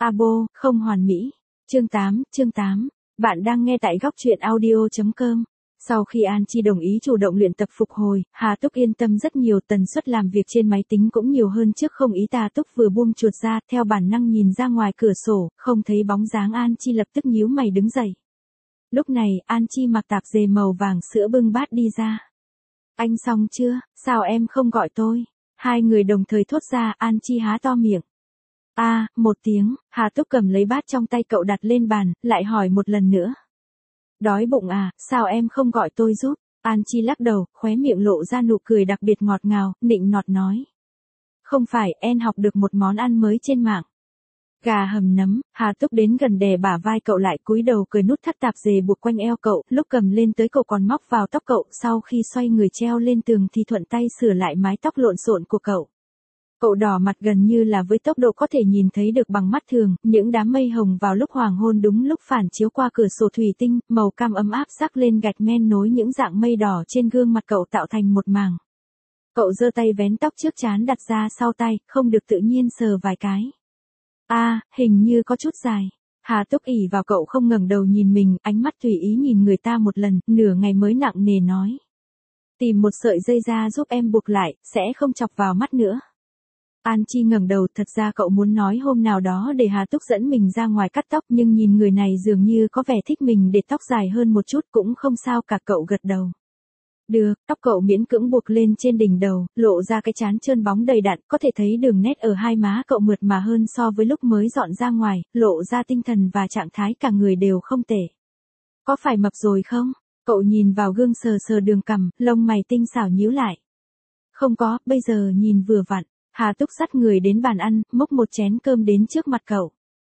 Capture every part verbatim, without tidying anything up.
Abo, không hoàn mỹ. Chương tám, chương tám. Bạn đang nghe tại góc truyện audio.com. Sau khi An Chi đồng ý chủ động luyện tập phục hồi, Hà Túc yên tâm rất nhiều, tần suất làm việc trên máy tính cũng nhiều hơn trước không ý. Tà Túc vừa buông chuột ra, theo bản năng nhìn ra ngoài cửa sổ, không thấy bóng dáng An Chi lập tức nhíu mày đứng dậy. Lúc này, An Chi mặc tạp dề màu vàng sữa bưng bát đi ra. Anh xong chưa, sao em không gọi tôi? Hai người đồng thời thốt ra, An Chi há to miệng. A, à, một tiếng, Hà Túc cầm lấy bát trong tay cậu đặt lên bàn, lại hỏi một lần nữa. Đói bụng à, sao em không gọi tôi giúp? An Chi lắc đầu, khóe miệng lộ ra nụ cười đặc biệt ngọt ngào, nịnh nọt nói. Không phải, em học được một món ăn mới trên mạng. Gà hầm nấm. Hà Túc đến gần đè bả vai cậu lại, cúi đầu cười nút thắt tạp dề buộc quanh eo cậu, lúc cầm lên tới cậu còn móc vào tóc cậu, sau khi xoay người treo lên tường thì thuận tay sửa lại mái tóc lộn xộn của cậu. Cậu đỏ mặt gần như là với tốc độ có thể nhìn thấy được bằng mắt thường, những đám mây hồng vào lúc hoàng hôn đúng lúc phản chiếu qua cửa sổ thủy tinh, màu cam ấm áp sắc lên gạch men nối những dạng mây đỏ trên gương mặt cậu tạo thành một màng. Cậu giơ tay vén tóc trước trán đặt ra sau tay, không được tự nhiên sờ vài cái. A, à, hình như có chút dài. Hà Túc ỉ vào cậu không ngẩng đầu nhìn mình, ánh mắt tùy ý nhìn người ta một lần, nửa ngày mới nặng nề nói. Tìm một sợi dây ra giúp em buộc lại, sẽ không chọc vào mắt nữa. An Chi ngẩng đầu, thật ra cậu muốn nói hôm nào đó để Hà Túc dẫn mình ra ngoài cắt tóc, nhưng nhìn người này dường như có vẻ thích mình để tóc dài hơn một chút, cũng không sao cả, cậu gật đầu. Được, tóc cậu miễn cưỡng buộc lên trên đỉnh đầu, lộ ra cái trán trơn bóng đầy đặn, có thể thấy đường nét ở hai má cậu mượt mà hơn so với lúc mới dọn ra ngoài, lộ ra tinh thần và trạng thái cả người đều không tệ. Có phải mập rồi không? Cậu nhìn vào gương sờ sờ đường cằm, lông mày tinh xảo nhíu lại. Không có, bây giờ nhìn vừa vặn. Hà Túc dắt người đến bàn ăn, múc một chén cơm đến trước mặt cậu.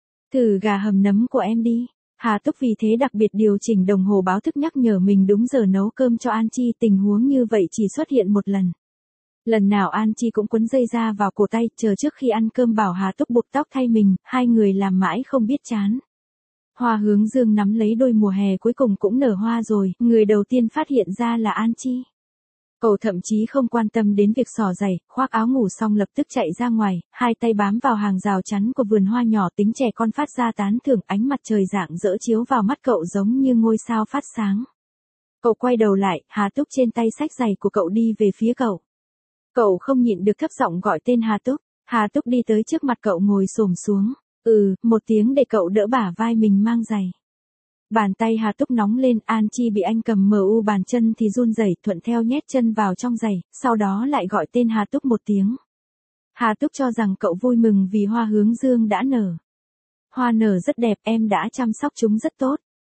Thử gà hầm nấm của em đi. Hà Túc vì thế đặc biệt điều chỉnh đồng hồ báo thức nhắc nhở mình đúng giờ nấu cơm cho An Chi, tình huống như vậy chỉ xuất hiện một lần. Lần nào An Chi cũng quấn dây ra vào cổ tay, chờ trước khi ăn cơm bảo Hà Túc buộc tóc thay mình, hai người làm mãi không biết chán. Hoa hướng dương nắm lấy đôi mùa hè cuối cùng cũng nở hoa rồi, người đầu tiên phát hiện ra là An Chi. Cậu thậm chí không quan tâm đến việc xỏ giày, khoác áo ngủ xong lập tức chạy ra ngoài, hai tay bám vào hàng rào chắn của vườn hoa nhỏ, tính trẻ con phát ra tán thưởng, ánh mặt trời rạng rỡ chiếu vào mắt cậu giống như ngôi sao phát sáng. Cậu quay đầu lại, Hà Túc trên tay xách giày của cậu đi về phía cậu. Cậu không nhịn được thấp giọng gọi tên Hà Túc. Hà Túc đi tới trước mặt cậu ngồi xổm xuống. Ừ, một tiếng để cậu đỡ bả vai mình mang giày. Bàn tay Hà Túc nóng lên, An Chi bị anh cầm mờ u bàn chân thì run rẩy, thuận theo nhét chân vào trong giày, sau đó lại gọi tên Hà Túc một tiếng. Hà Túc cho rằng cậu vui mừng vì hoa hướng dương đã nở. Hoa nở rất đẹp, em đã chăm sóc chúng rất tốt.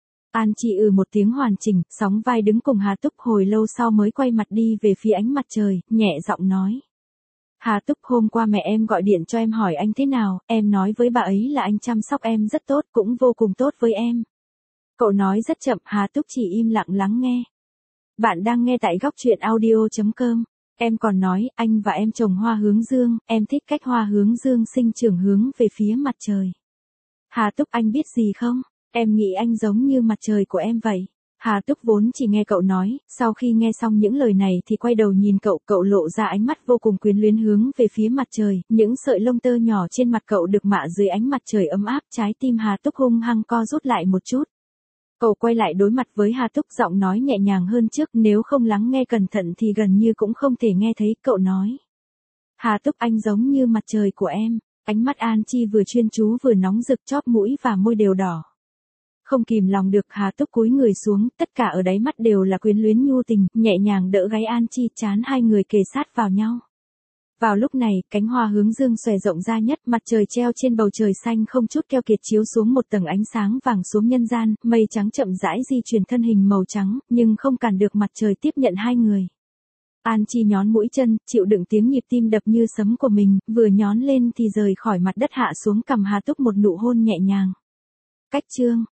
An Chi ừ một tiếng hoàn chỉnh, sóng vai đứng cùng Hà Túc hồi lâu sau mới quay mặt đi về phía ánh mặt trời, nhẹ giọng nói. Hà Túc, hôm qua mẹ em gọi điện cho em hỏi anh thế nào, em nói với bà ấy là anh chăm sóc em rất tốt, cũng vô cùng tốt với em. Cậu nói rất chậm, Hà Túc chỉ im lặng lắng nghe. Bạn đang nghe tại góc truyện audio.com. Em còn nói, anh và em trồng hoa hướng dương, em thích cách hoa hướng dương sinh trưởng hướng về phía mặt trời. Hà Túc, anh biết gì không? Em nghĩ anh giống như mặt trời của em vậy. Hà Túc vốn chỉ nghe cậu nói, sau khi nghe xong những lời này thì quay đầu nhìn cậu, cậu lộ ra ánh mắt vô cùng quyến luyến hướng về phía mặt trời, những sợi lông tơ nhỏ trên mặt cậu được mạ dưới ánh mặt trời ấm áp, trái tim Hà Túc hung hăng co rút lại một chút. Cậu quay lại đối mặt với Hà Túc, giọng nói nhẹ nhàng hơn trước, nếu không lắng nghe cẩn thận thì gần như cũng không thể nghe thấy, cậu nói. Hà Túc, anh giống như mặt trời của em. Ánh mắt An Chi vừa chuyên chú vừa nóng rực, chóp mũi và môi đều đỏ. Không kìm lòng được, Hà Túc cúi người xuống, tất cả ở đáy mắt đều là quyến luyến nhu tình, nhẹ nhàng đỡ gáy An Chi, trán hai người kề sát vào nhau. Vào lúc này, cánh hoa hướng dương xòe rộng ra nhất, mặt trời treo trên bầu trời xanh không chút keo kiệt chiếu xuống một tầng ánh sáng vàng xuống nhân gian, mây trắng chậm rãi di chuyển thân hình màu trắng, nhưng không cản được mặt trời tiếp nhận hai người. An Chi nhón mũi chân, chịu đựng tiếng nhịp tim đập như sấm của mình, vừa nhón lên thì rời khỏi mặt đất hạ xuống cằm Hà Túc một nụ hôn nhẹ nhàng. Cách chương